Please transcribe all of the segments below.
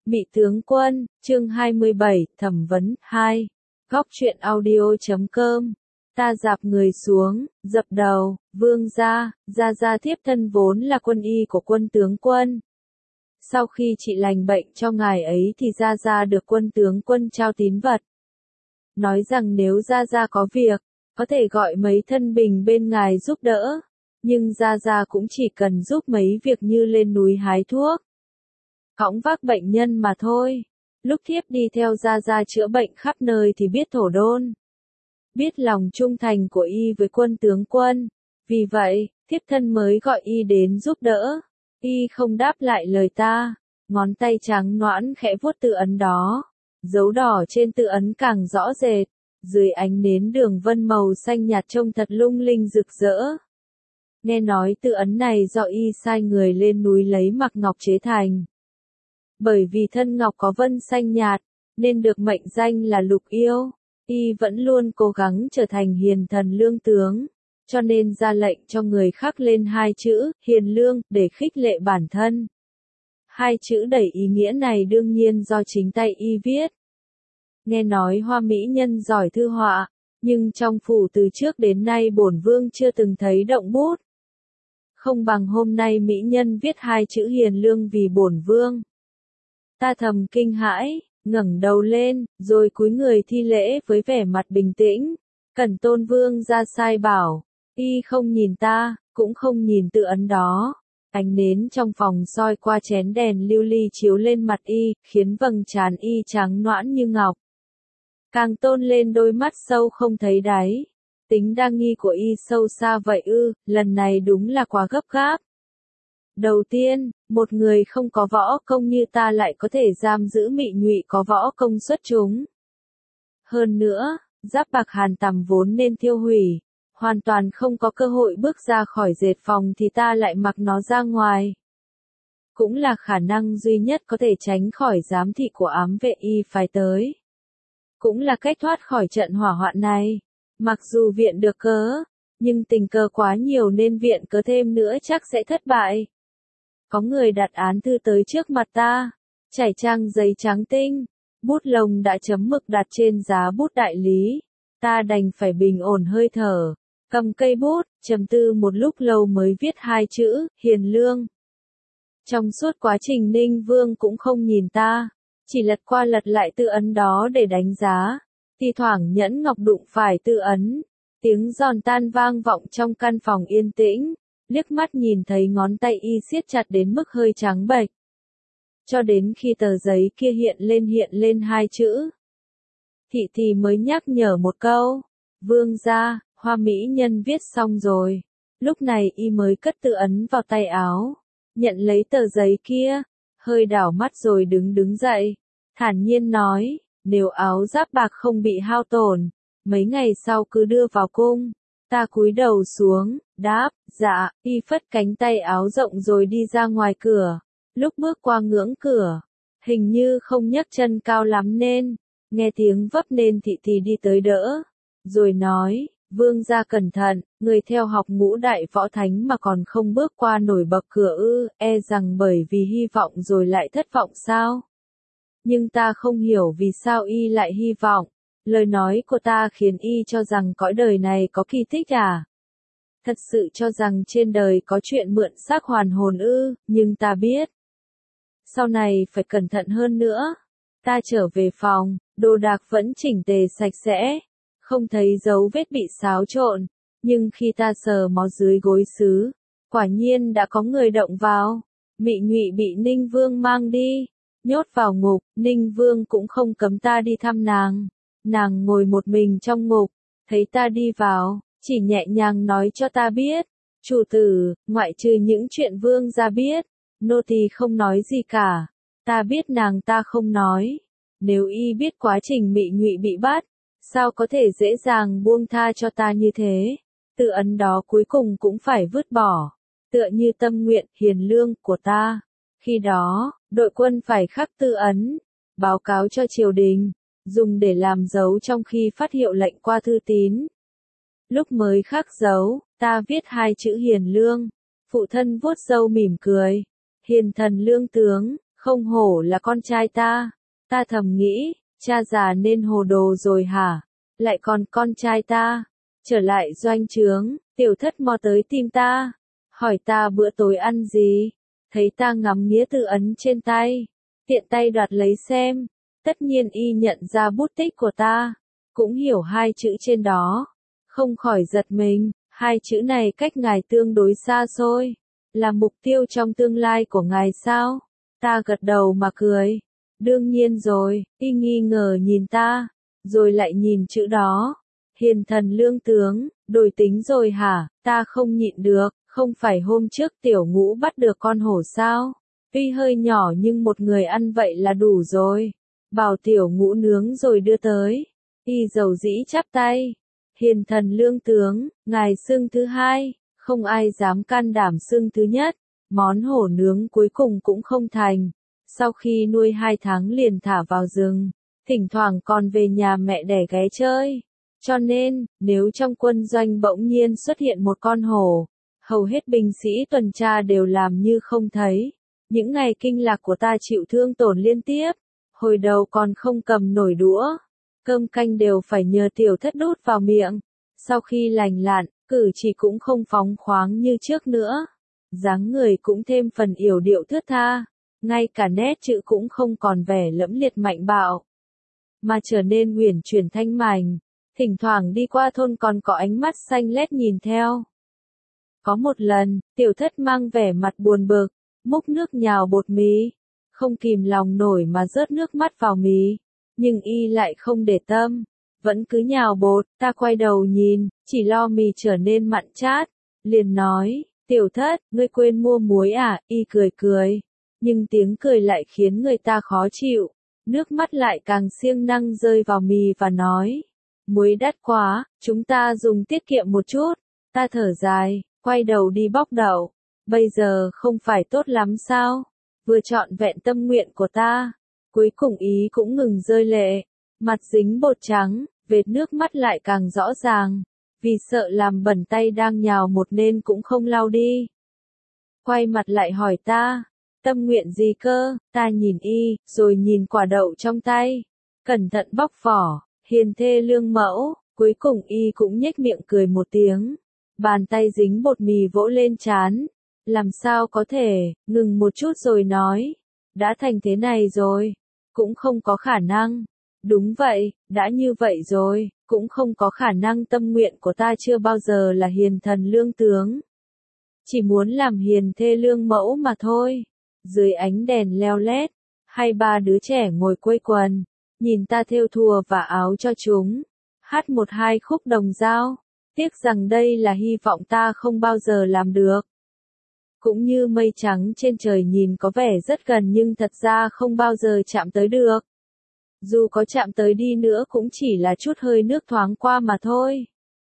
Mị tướng quân, chương 27, thẩm vấn 2. Góc truyện audio.com. Ta dạp người xuống, dập đầu, vương gia thiếp thân vốn là quân y của quân tướng quân. Sau khi trị lành bệnh cho ngài ấy thì gia được quân tướng quân trao tín vật. Nói rằng nếu gia có việc, có thể gọi mấy thân bình bên ngài giúp đỡ. Nhưng gia cũng chỉ cần giúp mấy việc như lên núi hái thuốc, cõng vác bệnh nhân mà thôi. Lúc thiếp đi theo gia chữa bệnh khắp nơi thì biết thổ đôn, biết lòng trung thành của y với quân tướng quân. Vì vậy, thiếp thân mới gọi y đến giúp đỡ. Y không đáp lại lời ta, ngón tay trắng nõn khẽ vuốt tự ấn đó. Dấu đỏ trên tự ấn càng rõ rệt, dưới ánh nến đường vân màu xanh nhạt trông thật lung linh rực rỡ. Nghe nói tự ấn này do y sai người lên núi lấy mặc ngọc chế thành. Bởi vì thân ngọc có vân xanh nhạt, nên được mệnh danh là lục yêu. Y vẫn luôn cố gắng trở thành hiền thần lương tướng, cho nên ra lệnh cho người khắc lên hai chữ, hiền lương, để khích lệ bản thân. Hai chữ đầy ý nghĩa này đương nhiên do chính tay y viết. Nghe nói Hoa mỹ nhân giỏi thư họa, nhưng trong phủ từ trước đến nay bổn vương chưa từng thấy động bút. Không bằng hôm nay mỹ nhân viết hai chữ hiền lương vì bổn vương. Ta thầm kinh hãi, ngẩng đầu lên, rồi cúi người thi lễ với vẻ mặt bình tĩnh. Cẩn Tôn vương ra sai bảo. Y không nhìn ta, cũng không nhìn tự ấn đó. Ánh nến trong phòng soi qua chén đèn lưu ly chiếu lên mặt y, khiến vầng trán y trắng nõn như ngọc. Càng tôn lên đôi mắt sâu không thấy đáy. Tính đa nghi của y sâu xa vậy ư, lần này đúng là quá gấp gáp. Đầu tiên, một người không có võ công như ta lại có thể giam giữ Mị Nhụy có võ công xuất chúng. Hơn nữa, giáp bạc hàn tằm vốn nên tiêu hủy, hoàn toàn không có cơ hội bước ra khỏi dệt phòng thì ta lại mặc nó ra ngoài. Cũng là khả năng duy nhất có thể tránh khỏi giám thị của ám vệ y phái tới. Cũng là cách thoát khỏi trận hỏa hoạn này. Mặc dù viện được cớ, nhưng tình cờ quá nhiều nên viện cớ thêm nữa chắc sẽ thất bại. Có người đặt án thư tới trước mặt ta, trải trang giấy trắng tinh, bút lông đã chấm mực đặt trên giá bút đại lý. Ta đành phải bình ổn hơi thở, cầm cây bút, trầm tư một lúc lâu mới viết hai chữ, hiền lương. Trong suốt quá trình Ninh Vương cũng không nhìn ta, chỉ lật qua lật lại tự ấn đó để đánh giá. Thì thoảng nhẫn ngọc đụng phải tự ấn, tiếng giòn tan vang vọng trong căn phòng yên tĩnh, liếc mắt nhìn thấy ngón tay y siết chặt đến mức hơi trắng bệch. Cho đến khi tờ giấy kia hiện lên hai chữ. Thị thì mới nhắc nhở một câu, vương gia, Hoa mỹ nhân viết xong rồi. Lúc này y mới cất tự ấn vào tay áo, nhận lấy tờ giấy kia, hơi đảo mắt rồi đứng dậy, thản nhiên nói. Nếu áo giáp bạc không bị hao tổn, mấy ngày sau cứ đưa vào cung. Ta cúi đầu xuống, đáp, dạ, y phất cánh tay áo rộng rồi đi ra ngoài cửa. Lúc bước qua ngưỡng cửa, hình như không nhấc chân cao lắm nên, nghe tiếng vấp nên thị thì đi tới đỡ. Rồi nói, vương gia cẩn thận, người theo học ngũ đại võ thánh mà còn không bước qua nổi bậc cửa ư, e rằng bởi vì hy vọng rồi lại thất vọng sao? Nhưng ta không hiểu vì sao y lại hy vọng. Lời nói của ta khiến y cho rằng cõi đời này có kỳ tích à? Thật sự cho rằng trên đời có chuyện mượn xác hoàn hồn ư, nhưng ta biết. Sau này phải cẩn thận hơn nữa. Ta trở về phòng, đồ đạc vẫn chỉnh tề sạch sẽ, không thấy dấu vết bị xáo trộn. Nhưng khi ta sờ mó dưới gối sứ, quả nhiên đã có người động vào. Mị Nhụy bị Ninh Vương mang đi, nhốt vào ngục. Ninh Vương cũng không cấm ta đi thăm nàng. Nàng ngồi một mình trong ngục, thấy ta đi vào, chỉ nhẹ nhàng nói cho ta biết. Chủ tử, ngoại trừ những chuyện vương gia biết, nô tỳ không nói gì cả. Ta biết nàng ta không nói. Nếu y biết quá trình Mị Nhụy bị bắt, sao có thể dễ dàng buông tha cho ta như thế? Tự ấn đó cuối cùng cũng phải vứt bỏ, tựa như tâm nguyện hiền lương của ta. Khi đó, đội quân phải khắc tự ấn, báo cáo cho triều đình, dùng để làm dấu trong khi phát hiệu lệnh qua thư tín. Lúc mới khắc dấu, ta viết hai chữ hiền lương. Phụ thân vuốt râu mỉm cười. Hiền thần lương tướng, Không hổ là con trai ta. Ta thầm nghĩ, cha già nên hồ đồ rồi hả? Lại còn con trai ta. Trở lại doanh trướng, Tiểu Thất mò tới tìm ta. Hỏi ta bữa tối ăn gì? Thấy ta ngắm nghĩa thư ấn trên tay. Tiện tay đoạt lấy xem. Tất nhiên y nhận ra bút tích của ta. Cũng hiểu hai chữ trên đó. Không khỏi giật mình. Hai chữ này cách ngài tương đối xa xôi. Là mục tiêu trong tương lai của ngài sao? Ta gật đầu mà cười. Đương nhiên rồi, y nghi ngờ nhìn ta. Rồi lại nhìn chữ đó. Hiền thần lương tướng, đổi tính rồi hả? Ta không nhịn được, không phải hôm trước Tiểu Ngũ bắt được con hổ sao? Tuy hơi nhỏ nhưng một người ăn vậy là đủ rồi. Bảo Tiểu Ngũ nướng rồi đưa tới. Y dầu dĩ chắp tay. Hiền thần lương tướng, ngài xưng thứ hai, không ai dám can đảm xưng thứ nhất. Món hổ nướng cuối cùng cũng không thành. Sau khi nuôi 2 tháng liền thả vào rừng, thỉnh thoảng còn về nhà mẹ đẻ ghé chơi. Cho nên, nếu trong quân doanh bỗng nhiên xuất hiện một con hổ, hầu hết binh sĩ tuần tra đều làm như không thấy. Những ngày kinh lạc của ta chịu thương tổn liên tiếp, hồi đầu còn không cầm nổi đũa, cơm canh đều phải nhờ Tiểu Thất đút vào miệng. Sau khi lành lặn, cử chỉ cũng không phóng khoáng như trước nữa. Dáng người cũng thêm phần yểu điệu thướt tha, ngay cả nét chữ cũng không còn vẻ lẫm liệt mạnh bạo, mà trở nên uyển chuyển thanh mảnh. Thỉnh thoảng đi qua thôn còn có ánh mắt xanh lét nhìn theo. Có một lần, Tiểu Thất mang vẻ mặt buồn bực, múc nước nhào bột mì, không kìm lòng nổi mà rớt nước mắt vào mì, nhưng y lại không để tâm, vẫn cứ nhào bột. Ta quay đầu nhìn, chỉ lo mì trở nên mặn chát, liền nói, Tiểu Thất, ngươi quên mua muối à? Y cười cười, nhưng tiếng cười lại khiến người ta khó chịu, nước mắt lại càng siêng năng rơi vào mì và nói, muối đắt quá, chúng ta dùng tiết kiệm một chút. Ta thở dài, quay đầu đi bóc đậu. Bây giờ không phải tốt lắm sao? Vừa trọn vẹn tâm nguyện của ta. Cuối cùng ý cũng ngừng rơi lệ. Mặt dính bột trắng, vệt nước mắt lại càng rõ ràng. Vì sợ làm bẩn tay đang nhào một nên cũng không lau đi. Quay mặt lại hỏi ta, tâm nguyện gì cơ? Ta nhìn y, rồi nhìn quả đậu trong tay. Cẩn thận bóc vỏ. Hiền thê lương mẫu, cuối cùng y cũng nhếch miệng cười một tiếng. Bàn tay dính bột mì vỗ lên trán. Làm sao có thể, ngừng một chút rồi nói. Đã thành thế này rồi, cũng không có khả năng. Đúng vậy, đã như vậy rồi, cũng không có khả năng. Tâm nguyện của ta chưa bao giờ là hiền thần lương tướng. Chỉ muốn làm hiền thê lương mẫu mà thôi. Dưới ánh đèn leo lét, 2-3 đứa trẻ ngồi quây quần. Nhìn ta thêu thùa và áo cho chúng, hát 1-2 khúc đồng dao, tiếc rằng đây là hy vọng ta không bao giờ làm được. Cũng như mây trắng trên trời nhìn có vẻ rất gần nhưng thật ra không bao giờ chạm tới được. Dù có chạm tới đi nữa cũng chỉ là chút hơi nước thoáng qua mà thôi.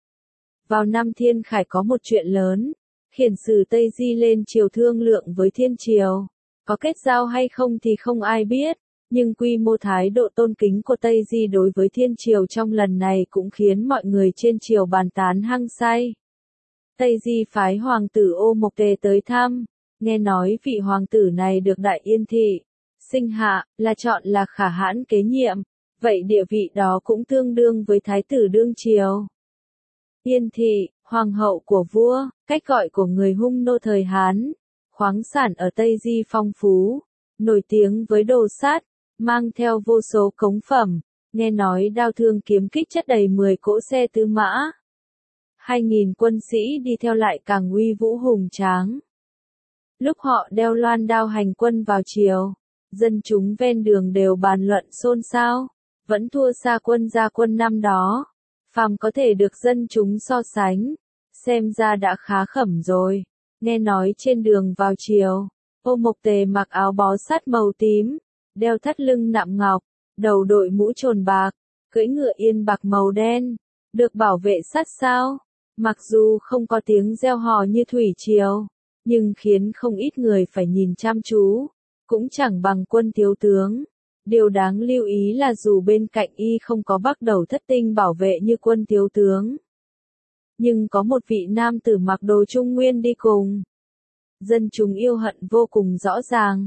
Vào năm Thiên Khải có một chuyện lớn, khiển sử Tây Di lên triều thương lượng với Thiên Triều. Có kết giao hay không thì không ai biết. Nhưng quy mô thái độ tôn kính của Tây Di đối với Thiên Triều trong lần này cũng khiến mọi người trên triều bàn tán hăng say. Tây Di phái hoàng tử Ô Mộc Tề tới thăm, nghe nói vị hoàng tử này được Đại Yên Thị sinh hạ, là chọn là Khả Hãn kế nhiệm, vậy địa vị đó cũng tương đương với thái tử đương triều. Yên Thị, hoàng hậu của vua, cách gọi của người Hung nô thời Hán, khoáng sản ở Tây Di phong phú, nổi tiếng với đồ sắt, mang theo vô số cống phẩm, nghe nói đao thương kiếm kích chất đầy 10 cỗ xe tư mã. 2.000 quân sĩ đi theo lại càng uy vũ hùng tráng. Lúc họ đeo loan đao hành quân vào triều, dân chúng ven đường đều bàn luận xôn xao, vẫn thua xa quân Gia Quân năm đó. Phàm có thể được dân chúng so sánh, xem ra đã khá khẩm rồi. Nghe nói trên đường vào triều, Ô Mộc Tề mặc áo bó sát màu tím, đeo thắt lưng nạm ngọc, đầu đội mũ trồn bạc, cưỡi ngựa yên bạc màu đen, được bảo vệ sát sao. Mặc dù không có tiếng reo hò như thủy triều, nhưng khiến không ít người phải nhìn chăm chú, cũng chẳng bằng quân thiếu tướng. Điều đáng lưu ý là dù bên cạnh y không có bắc đầu thất tinh bảo vệ như quân thiếu tướng, nhưng có một vị nam tử mặc đồ trung nguyên đi cùng. Dân chúng yêu hận vô cùng rõ ràng,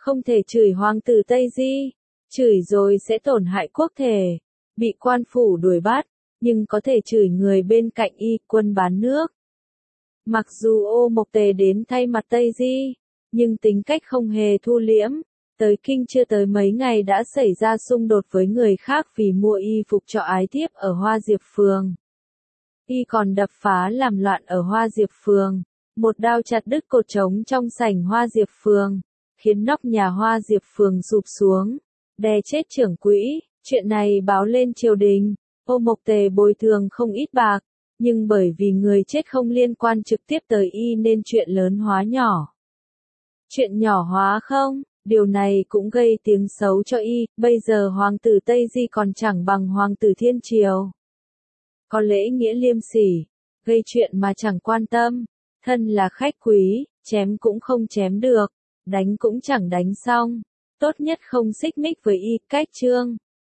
Không thể chửi hoàng tử Tây Di, chửi rồi sẽ tổn hại quốc thể, bị quan phủ đuổi bắt, nhưng có thể chửi người bên cạnh y, quân bán nước. Mặc dù Ô Mộc Tề đến thay mặt Tây Di, nhưng tính cách không hề thu liễm, tới kinh chưa tới mấy ngày đã xảy ra xung đột với người khác vì mua y phục cho ái thiếp ở Hoa Diệp Phường. Y còn đập phá làm loạn ở Hoa Diệp Phường, một đao chặt đứt cột trống trong sảnh Hoa Diệp Phường, khiến nóc nhà Hoa Diệp Phường sụp xuống, đè chết trưởng quỹ. Chuyện này báo lên triều đình, Ô Mộc Tề bồi thường không ít bạc, nhưng bởi vì người chết không liên quan trực tiếp tới y nên chuyện lớn hóa nhỏ. Chuyện nhỏ hóa không, điều này cũng gây tiếng xấu cho y, bây giờ hoàng tử Tây Di còn chẳng bằng hoàng tử Thiên Triều. Có lễ nghĩa liêm sỉ, gây chuyện mà chẳng quan tâm, thân là khách quý, chém cũng không chém được, đánh cũng chẳng đánh xong, tốt nhất không xích mích với y, cách chương.